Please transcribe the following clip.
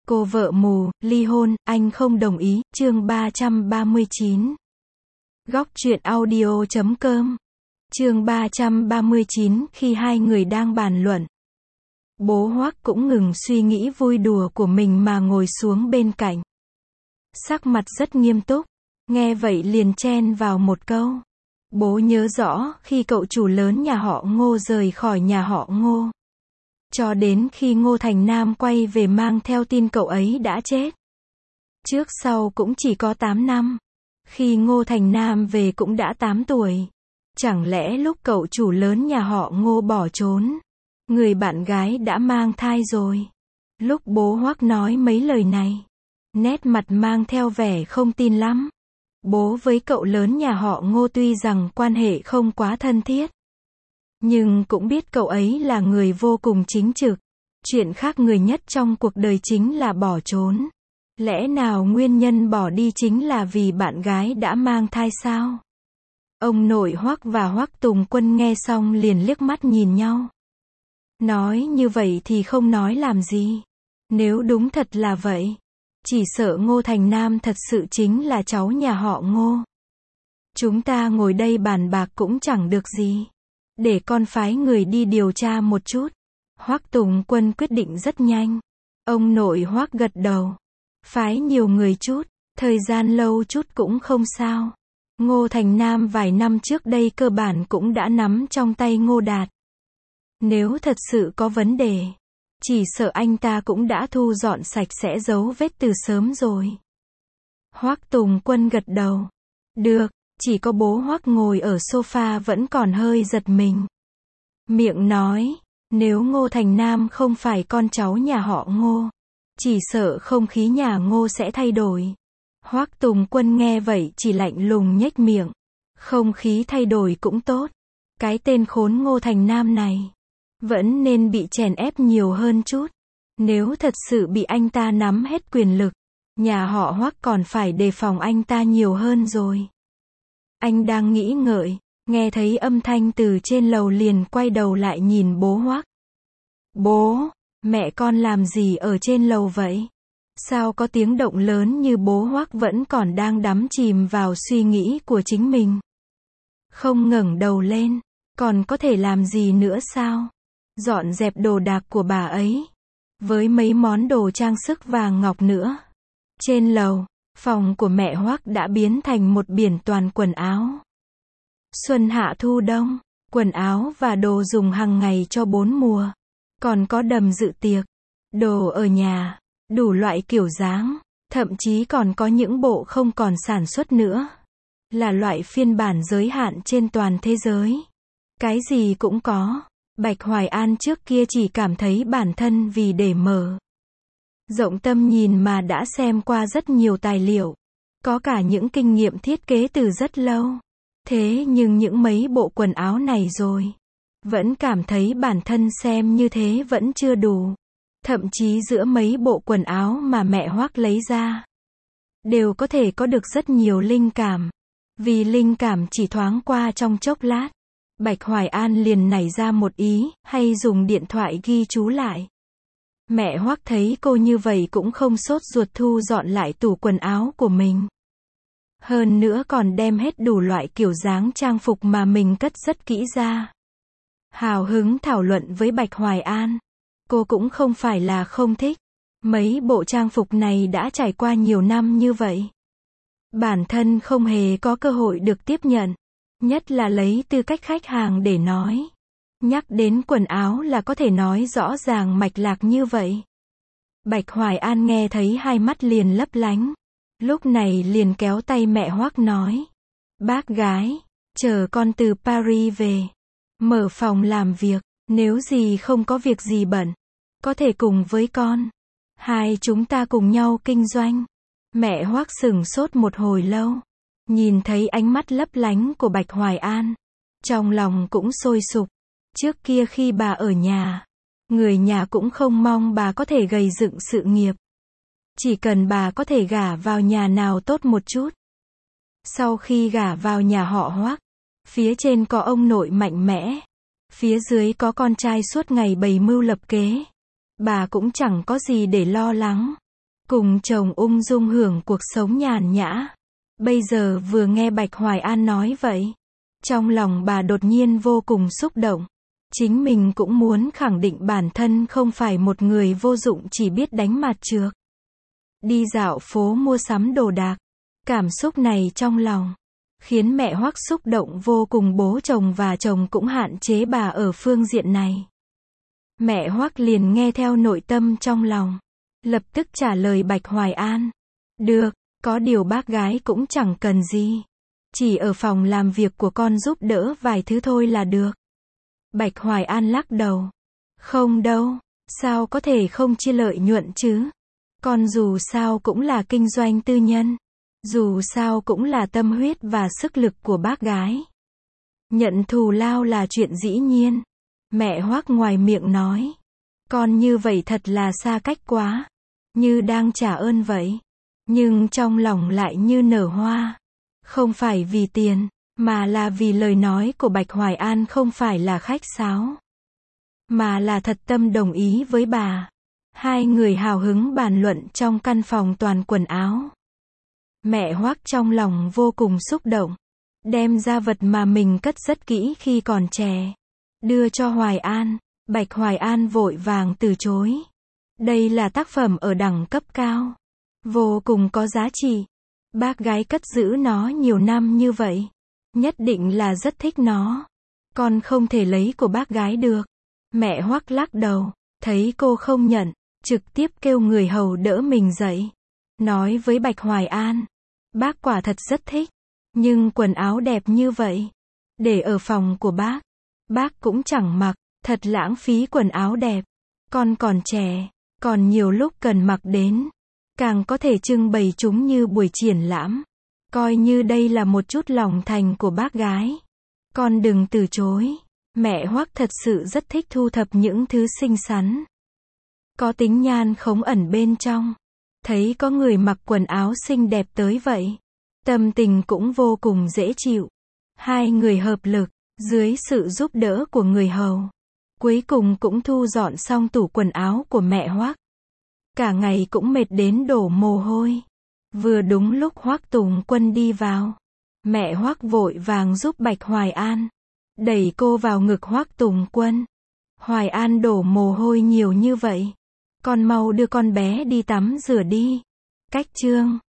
Cô vợ mù, ly hôn, anh không đồng ý, chương 339. Góc truyện audio.com. Chương 339, khi hai người đang bàn luận. Bố Hoắc cũng ngừng suy nghĩ vui đùa của mình mà ngồi xuống bên cạnh. Sắc mặt rất nghiêm túc, nghe vậy liền chen vào một câu. Bố nhớ rõ, khi cậu chủ lớn nhà họ Ngô rời khỏi nhà họ Ngô. Cho đến khi Ngô Thành Nam quay về mang theo tin cậu ấy đã chết. Trước sau cũng chỉ có 8 năm. Khi Ngô Thành Nam về cũng đã 8 tuổi. Chẳng lẽ lúc cậu chủ lớn nhà họ Ngô bỏ trốn, người bạn gái đã mang thai rồi? Lúc bố Hoắc nói mấy lời này, nét mặt mang theo vẻ không tin lắm. Bố với cậu lớn nhà họ Ngô tuy rằng quan hệ không quá thân thiết, nhưng cũng biết cậu ấy là người vô cùng chính trực. Chuyện khác người nhất trong cuộc đời chính là bỏ trốn. Lẽ nào nguyên nhân bỏ đi chính là vì bạn gái đã mang thai sao? Ông nội Hoắc và Hoắc Tùng Quân nghe xong liền liếc mắt nhìn nhau. Nói như vậy thì không nói làm gì. Nếu đúng thật là vậy, chỉ sợ Ngô Thành Nam thật sự chính là cháu nhà họ Ngô. Chúng ta ngồi đây bàn bạc cũng chẳng được gì. Để con phái người đi điều tra một chút. Hoắc Tùng Quân quyết định rất nhanh. Ông nội Hoắc gật đầu. Phái nhiều người chút, thời gian lâu chút cũng không sao. Ngô Thành Nam vài năm trước đây cơ bản cũng đã nắm trong tay Ngô Đạt. Nếu thật sự có vấn đề, chỉ sợ anh ta cũng đã thu dọn sạch sẽ dấu vết từ sớm rồi. Hoắc Tùng Quân gật đầu. Được. Chỉ có bố Hoắc ngồi ở sofa vẫn còn hơi giật mình. Miệng nói, nếu Ngô Thành Nam không phải con cháu nhà họ Ngô, chỉ sợ không khí nhà Ngô sẽ thay đổi. Hoắc Tùng Quân nghe vậy chỉ lạnh lùng nhếch miệng. Không khí thay đổi cũng tốt. Cái tên khốn Ngô Thành Nam này vẫn nên bị chèn ép nhiều hơn chút. Nếu thật sự bị anh ta nắm hết quyền lực, nhà họ Hoắc còn phải đề phòng anh ta nhiều hơn rồi. Anh đang nghĩ ngợi, nghe thấy âm thanh từ trên lầu liền quay đầu lại nhìn bố Hoắc. Bố, mẹ con làm gì ở trên lầu vậy? Sao có tiếng động lớn như bố Hoắc vẫn còn đang đắm chìm vào suy nghĩ của chính mình. Không ngẩng đầu lên, còn có thể làm gì nữa sao? Dọn dẹp đồ đạc của bà ấy, với mấy món đồ trang sức vàng ngọc nữa. Trên lầu, phòng của mẹ Hoắc đã biến thành một biển toàn quần áo. Xuân hạ thu đông, quần áo và đồ dùng hàng ngày cho 4 mùa. Còn có đầm dự tiệc, đồ ở nhà, đủ loại kiểu dáng, thậm chí còn có những bộ không còn sản xuất nữa. Là loại phiên bản giới hạn trên toàn thế giới. Cái gì cũng có. Bạch Hoài An trước kia chỉ cảm thấy bản thân vì để mở rộng tâm nhìn mà đã xem qua rất nhiều tài liệu. Có cả những kinh nghiệm thiết kế từ rất lâu. Thế nhưng những mấy bộ quần áo này rồi, vẫn cảm thấy bản thân xem như thế vẫn chưa đủ. Thậm chí giữa mấy bộ quần áo mà mẹ Hoắc lấy ra, đều có thể có được rất nhiều linh cảm. Vì linh cảm chỉ thoáng qua trong chốc lát, Bạch Hoài An liền nảy ra một ý, hay dùng điện thoại ghi chú lại. Mẹ Hoắc thấy cô như vậy cũng không sốt ruột thu dọn lại tủ quần áo của mình. Hơn nữa còn đem hết đủ loại kiểu dáng trang phục mà mình cất rất kỹ ra. Hào hứng thảo luận với Bạch Hoài An. Cô cũng không phải là không thích. Mấy bộ trang phục này đã trải qua nhiều năm như vậy. Bản thân không hề có cơ hội được tiếp nhận. Nhất là lấy tư cách khách hàng để nói. Nhắc đến quần áo là có thể nói rõ ràng mạch lạc như vậy. Bạch Hoài An nghe thấy hai mắt liền lấp lánh. Lúc này liền kéo tay mẹ Hoắc nói. Bác gái, chờ con từ Paris về. Mở phòng làm việc, nếu gì không có việc gì bận, có thể cùng với con. Hai chúng ta cùng nhau kinh doanh. Mẹ Hoắc sửng sốt một hồi lâu. Nhìn thấy ánh mắt lấp lánh của Bạch Hoài An. Trong lòng cũng sôi sục. Trước kia khi bà ở nhà, người nhà cũng không mong bà có thể gầy dựng sự nghiệp. Chỉ cần bà có thể gả vào nhà nào tốt một chút. Sau khi gả vào nhà họ Hoắc, phía trên có ông nội mạnh mẽ, phía dưới có con trai suốt ngày bày mưu lập kế. Bà cũng chẳng có gì để lo lắng. cùng chồng ung dung hưởng cuộc sống nhàn nhã. Bây giờ vừa nghe Bạch Hoài An nói vậy, trong lòng bà đột nhiên vô cùng xúc động. Chính mình cũng muốn khẳng định bản thân không phải một người vô dụng chỉ biết đánh mặt trược. Đi dạo phố mua sắm đồ đạc. Cảm xúc này trong lòng khiến mẹ Hoắc xúc động vô cùng, bố chồng và chồng cũng hạn chế bà ở phương diện này. Mẹ Hoắc liền nghe theo nội tâm trong lòng, lập tức trả lời Bạch Hoài An. Được, có điều bác gái cũng chẳng cần gì. Chỉ ở phòng làm việc của con giúp đỡ vài thứ thôi là được. Bạch Hoài An lắc đầu. Không đâu, sao có thể không chia lợi nhuận chứ? Con dù sao cũng là kinh doanh tư nhân. Dù sao cũng là tâm huyết và sức lực của bác gái. Nhận thù lao là chuyện dĩ nhiên. Mẹ Hoắc ngoài miệng nói. Con như vậy thật là xa cách quá. Như đang trả ơn vậy. Nhưng trong lòng lại như nở hoa. Không phải vì tiền, mà là vì lời nói của Bạch Hoài An không phải là khách sáo, mà là thật tâm đồng ý với bà. Hai người hào hứng bàn luận trong căn phòng toàn quần áo. Mẹ Hoắc trong lòng vô cùng xúc động. Đem ra vật mà mình cất rất kỹ khi còn trẻ. Đưa cho Hoài An. Bạch Hoài An vội vàng từ chối. Đây là tác phẩm ở đẳng cấp cao. Vô cùng có giá trị. Bác gái cất giữ nó nhiều năm như vậy. Nhất định là rất thích nó. Con không thể lấy của bác gái được. Mẹ Hoắc lắc đầu. Thấy cô không nhận. Trực tiếp kêu người hầu đỡ mình dậy. Nói với Bạch Hoài An. Bác quả thật rất thích. Nhưng quần áo đẹp như vậy. Để ở phòng của bác cũng chẳng mặc. Thật lãng phí quần áo đẹp. Con còn trẻ. Còn nhiều lúc cần mặc đến. Càng có thể trưng bày chúng như buổi triển lãm. Coi như đây là một chút lòng thành của bác gái. Con đừng từ chối. Mẹ Hoắc thật sự rất thích thu thập những thứ xinh xắn. Có tính nhan khống ẩn bên trong. Thấy có người mặc quần áo xinh đẹp tới vậy. Tâm tình cũng vô cùng dễ chịu. Hai người hợp lực, dưới sự giúp đỡ của người hầu. Cuối cùng cũng thu dọn xong tủ quần áo của mẹ Hoắc. Cả ngày cũng mệt đến đổ mồ hôi. Vừa đúng lúc Hoắc Tùng Quân đi vào. Mẹ Hoắc vội vàng giúp Bạch Hoài An. Đẩy cô vào ngực Hoắc Tùng Quân. Hoài An đổ mồ hôi nhiều như vậy. Con mau đưa con bé đi tắm rửa đi. Cách chương